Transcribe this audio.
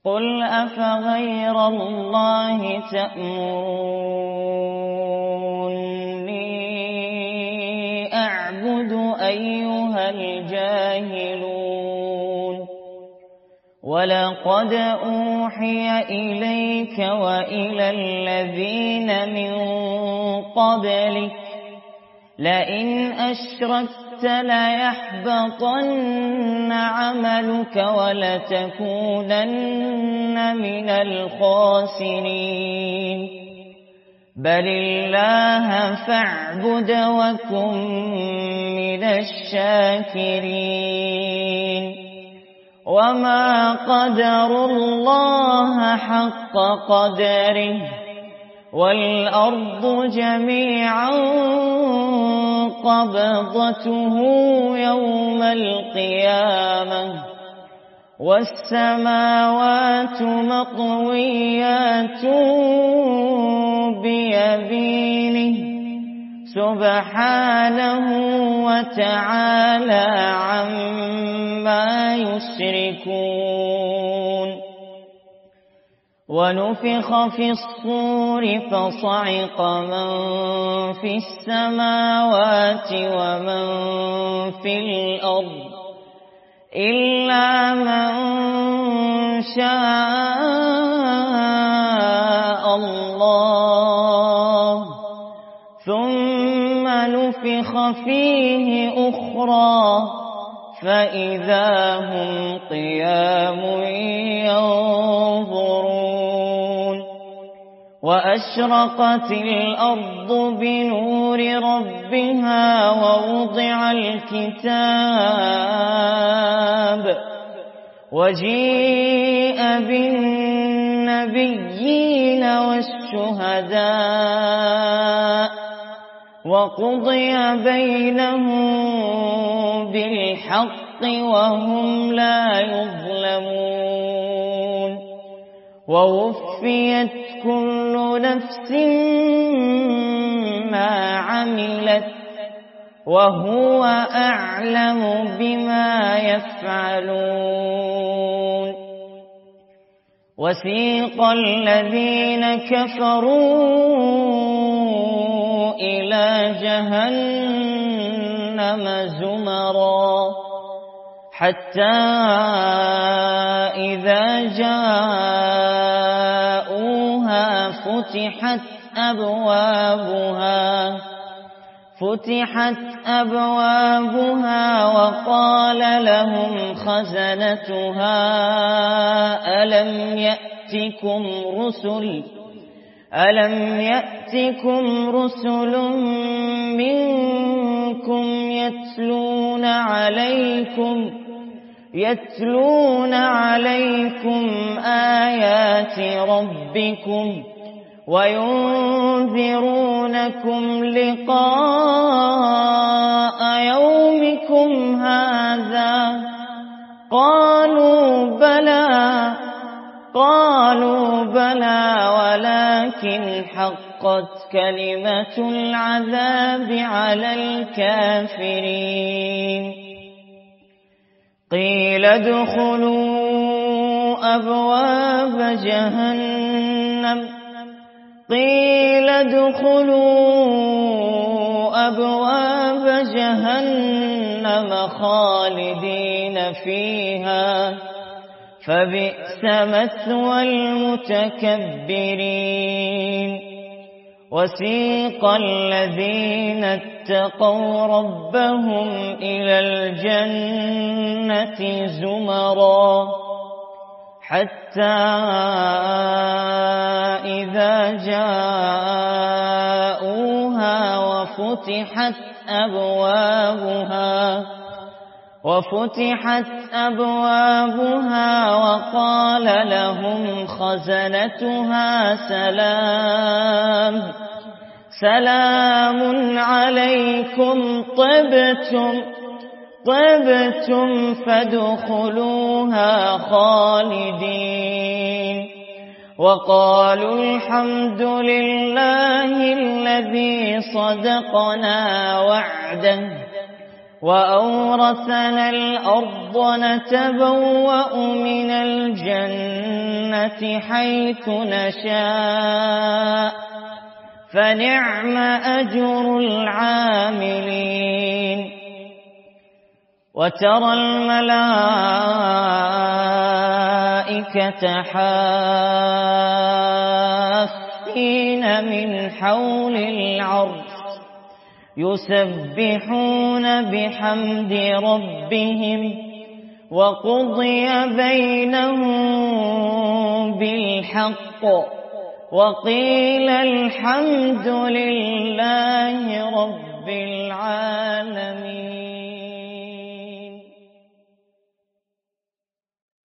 قل أفغير الله تأمروني أعبد أيها الجاهلون ولقد أوحي إليك وإلى الذين من قبلك لئن أشركت ليحبطن عملك ولتكونن من الخاسرين بل الله فاعبد وكن من الشاكرين وما قدروا الله حق قدره والأرض جميعا قبضته يوم القيامة والسماوات مطويات بيمينه سبحانه وتعالى عما يشركون ونفخ في الصور فصعق من في السماوات ومن في الأرض إلا من شاء الله ثم نفخ فيه أخرى فإذا هم قيام ينظرون وأشرقت الأرض بنور ربها ووضع الكتاب وجيء بالنبيين والشهداء وقضي بينهم بالحق وهم لا يظلمون ووفيت كل نفس ما عملت وهو أعلم بما يفعلون وسيق الذين كفروا إلى جهنم زمرا حتى إذا جاءوها فتحت أبوابها وقال لهم خزنتها ألم يأتكم رسل منكم يتلون عليكم آيات ربكم وينذرونكم لقاء يومكم هذا قالوا بلى ولكن حقت كلمة العذاب على الكافرين قيل ادخلوا أبواب جهنم خالدين فيها فبئس مثوى المتكبرين وسيق الذين اتقوا ربهم إلى الجنة زمرا حتى إذا جاءوها وفتحت أبوابها وقال لهم خزنتها سلام عليكم طبتم فادخلوها خالدين وقالوا الحمد لله الذي صدقنا وعده وأورثنا الأرض نتبوأ من الجنة حيث نشاء فنعم أجر العاملين وترى الملائكة حافين من حول العرش يسبحون بحمد ربهم وقضي بينهم بالحق وقيل الحمد لله رب العالمين.